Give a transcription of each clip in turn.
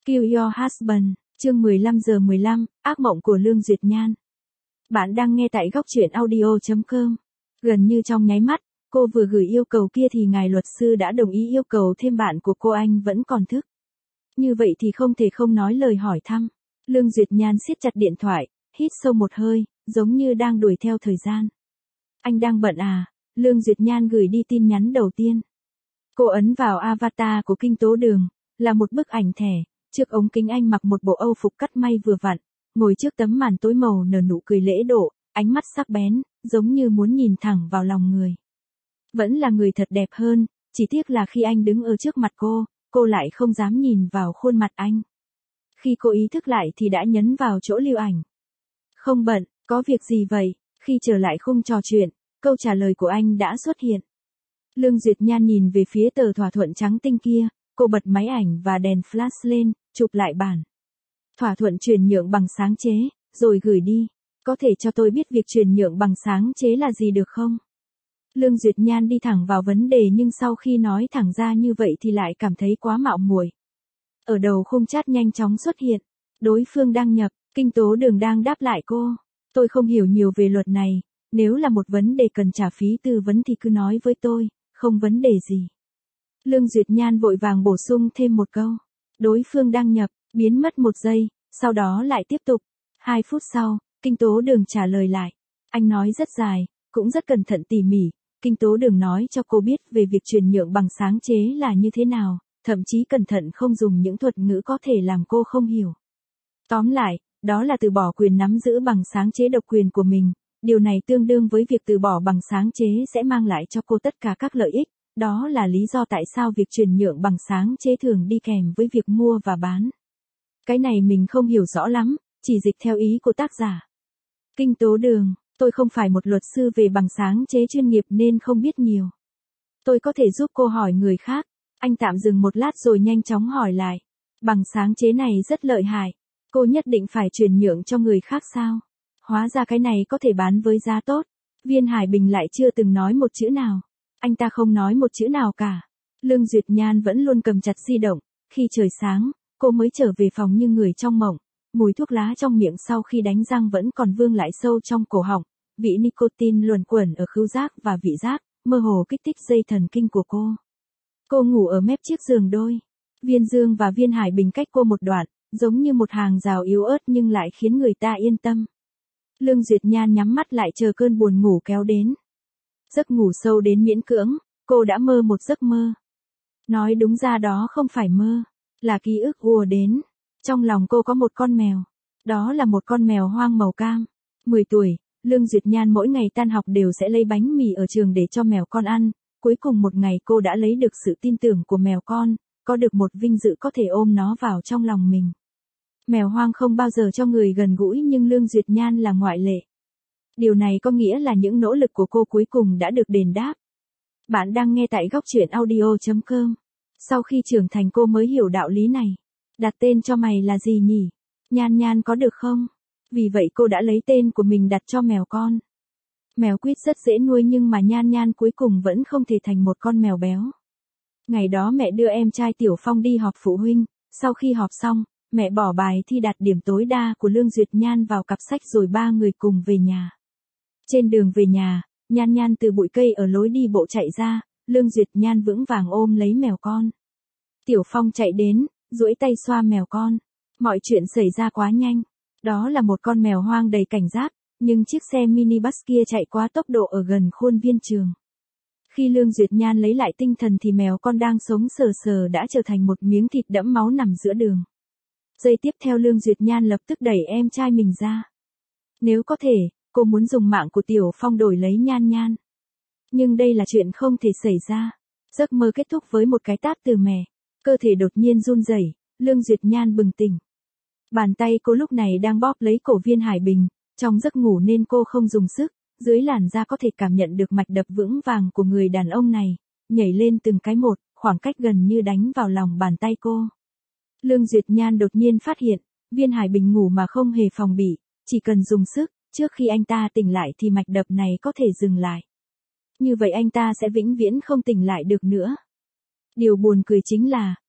Kill Your Husband, chương 15:15, ác mộng của Lương Duyệt Nhan. Bạn đang nghe tại góc truyện audio.com. Gần như trong nháy mắt, cô vừa gửi yêu cầu kia thì ngài luật sư đã đồng ý yêu cầu thêm bạn của cô, anh vẫn còn thức. Như vậy thì không thể không nói lời hỏi thăm. Lương Duyệt Nhan siết chặt điện thoại, hít sâu một hơi, giống như đang đuổi theo thời gian. Anh đang bận à? Lương Duyệt Nhan gửi đi tin nhắn đầu tiên. Cô ấn vào avatar của Kinh Tố Đường, là một bức ảnh thẻ. Trước ống kính anh mặc một bộ âu phục cắt may vừa vặn, ngồi trước tấm màn tối màu nở nụ cười lễ độ, ánh mắt sắc bén, giống như muốn nhìn thẳng vào lòng người. Vẫn là người thật đẹp hơn, chỉ tiếc là khi anh đứng ở trước mặt cô lại không dám nhìn vào khuôn mặt anh. Khi cô ý thức lại thì đã nhấn vào chỗ lưu ảnh. Không bận, có việc gì vậy? Khi trở lại khung trò chuyện, câu trả lời của anh đã xuất hiện. Lương Duyệt Nhan nhìn về phía tờ thỏa thuận trắng tinh kia. Cô bật máy ảnh và đèn flash lên, chụp lại bản. Thỏa thuận chuyển nhượng bằng sáng chế, rồi gửi đi. Có thể cho tôi biết việc chuyển nhượng bằng sáng chế là gì được không? Lương Duyệt Nhan đi thẳng vào vấn đề, nhưng sau khi nói thẳng ra như vậy thì lại cảm thấy quá mạo muội. Ở đầu khung chat nhanh chóng xuất hiện. Đối phương đăng nhập, Kinh Tố Đường đang đáp lại cô. Tôi không hiểu nhiều về luật này, nếu là một vấn đề cần trả phí tư vấn thì cứ nói với tôi, không vấn đề gì. Lương Duyệt Nhan vội vàng bổ sung thêm một câu. Đối phương đăng nhập, biến mất một giây, sau đó lại tiếp tục. 2 phút sau, Kinh Tố Đường trả lời lại. Anh nói rất dài, cũng rất cẩn thận tỉ mỉ. Kinh Tố Đường nói cho cô biết về việc chuyển nhượng bằng sáng chế là như thế nào, thậm chí cẩn thận không dùng những thuật ngữ có thể làm cô không hiểu. Tóm lại, đó là từ bỏ quyền nắm giữ bằng sáng chế độc quyền của mình. Điều này tương đương với việc từ bỏ bằng sáng chế sẽ mang lại cho cô tất cả các lợi ích. Đó là lý do tại sao việc chuyển nhượng bằng sáng chế thường đi kèm với việc mua và bán. Cái này mình không hiểu rõ lắm, chỉ dịch theo ý của tác giả. Kinh Tố Đường, tôi không phải một luật sư về bằng sáng chế chuyên nghiệp nên không biết nhiều. Tôi có thể giúp cô hỏi người khác. Anh tạm dừng một lát rồi nhanh chóng hỏi lại. Bằng sáng chế này rất lợi hại. Cô nhất định phải chuyển nhượng cho người khác sao? Hóa ra cái này có thể bán với giá tốt. Viên Hải Bình lại chưa từng nói một chữ nào. Anh ta không nói một chữ nào cả. Lương Duyệt Nhan vẫn luôn cầm chặt di động. Khi trời sáng, cô mới trở về phòng như người trong mộng. Mùi thuốc lá trong miệng sau khi đánh răng vẫn còn vương lại sâu trong cổ họng. Vị nicotine luẩn quẩn ở khứu giác và vị giác, mơ hồ kích thích dây thần kinh của cô. Cô ngủ ở mép chiếc giường đôi. Viên Dương và Viên Hải Bình cách cô một đoạn, giống như một hàng rào yếu ớt nhưng lại khiến người ta yên tâm. Lương Duyệt Nhan nhắm mắt lại chờ cơn buồn ngủ kéo đến. Giấc ngủ sâu đến miễn cưỡng, cô đã mơ một giấc mơ. Nói đúng ra đó không phải mơ, là ký ức ùa đến. Trong lòng cô có một con mèo. Đó là một con mèo hoang màu cam. 10 tuổi, Lương Duyệt Nhan mỗi ngày tan học đều sẽ lấy bánh mì ở trường để cho mèo con ăn. Cuối cùng một ngày cô đã lấy được sự tin tưởng của mèo con, có được một vinh dự có thể ôm nó vào trong lòng mình. Mèo hoang không bao giờ cho người gần gũi nhưng Lương Duyệt Nhan là ngoại lệ. Điều này có nghĩa là những nỗ lực của cô cuối cùng đã được đền đáp. Bạn đang nghe tại góc truyện audio.com. Sau khi trưởng thành cô mới hiểu đạo lý này. Đặt tên cho mày là gì nhỉ? Nhan Nhan có được không? Vì vậy cô đã lấy tên của mình đặt cho mèo con. Mèo quýt rất dễ nuôi nhưng mà Nhan Nhan cuối cùng vẫn không thể thành một con mèo béo. Ngày đó mẹ đưa em trai Tiểu Phong đi họp phụ huynh. Sau khi họp xong, mẹ bỏ bài thi đạt điểm tối đa của Lương Duyệt Nhan vào cặp sách rồi ba người cùng về nhà. Trên đường về nhà, Nhan Nhan từ bụi cây ở lối đi bộ chạy ra, Lương Duyệt Nhan vững vàng ôm lấy mèo con. Tiểu Phong chạy đến, duỗi tay xoa mèo con. Mọi chuyện xảy ra quá nhanh. Đó là một con mèo hoang đầy cảnh giác, nhưng chiếc xe minibus kia chạy quá tốc độ ở gần khuôn viên trường. Khi Lương Duyệt Nhan lấy lại tinh thần thì mèo con đang sống sờ sờ đã trở thành một miếng thịt đẫm máu nằm giữa đường. Giây tiếp theo Lương Duyệt Nhan lập tức đẩy em trai mình ra. Nếu có thể, cô muốn dùng mạng của Tiểu Phong đổi lấy Nhan Nhan. Nhưng đây là chuyện không thể xảy ra. Giấc mơ kết thúc với một cái tát từ mẹ. Cơ thể đột nhiên run rẩy, Lương Duyệt Nhan bừng tỉnh. Bàn tay cô lúc này đang bóp lấy cổ Viên Hải Bình. Trong giấc ngủ nên cô không dùng sức. Dưới làn da có thể cảm nhận được mạch đập vững vàng của người đàn ông này. Nhảy lên từng cái một, khoảng cách gần như đánh vào lòng bàn tay cô. Lương Duyệt Nhan đột nhiên phát hiện, Viên Hải Bình ngủ mà không hề phòng bị. Chỉ cần dùng sức, trước khi anh ta tỉnh lại thì mạch đập này có thể dừng lại. Như vậy anh ta sẽ vĩnh viễn không tỉnh lại được nữa. Điều buồn cười chính là,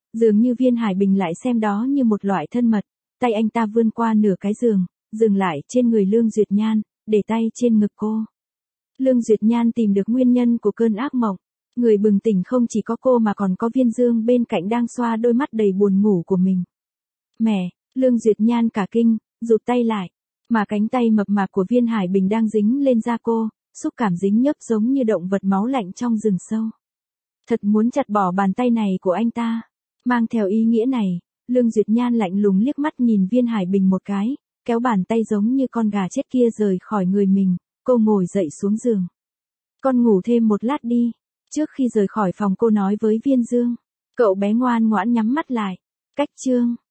Dường như Viên Hải Bình lại xem đó như một loại thân mật, tay anh ta vươn qua nửa cái giường, dừng lại trên người Lương Duyệt Nhan, để tay trên ngực cô. Lương Duyệt Nhan tìm được nguyên nhân của cơn ác mộng. Người bừng tỉnh không chỉ có cô mà còn có Viên Dương bên cạnh đang xoa đôi mắt đầy buồn ngủ của mình. Mẹ, Lương Duyệt Nhan cả kinh, rụt tay lại, mà cánh tay mập mạp của Viên Hải Bình đang dính lên da cô, xúc cảm dính nhấp giống như động vật máu lạnh trong rừng sâu. Thật muốn chặt bỏ bàn tay này của anh ta. Mang theo ý nghĩa này, Lương Duyệt Nhan lạnh lùng liếc mắt nhìn Viên Hải Bình một cái, kéo bàn tay giống như con gà chết kia rời khỏi người mình, cô ngồi dậy xuống giường. Con ngủ thêm một lát đi. Trước khi rời khỏi phòng cô nói với Viên Dương, cậu bé ngoan ngoãn nhắm mắt lại. Cách chương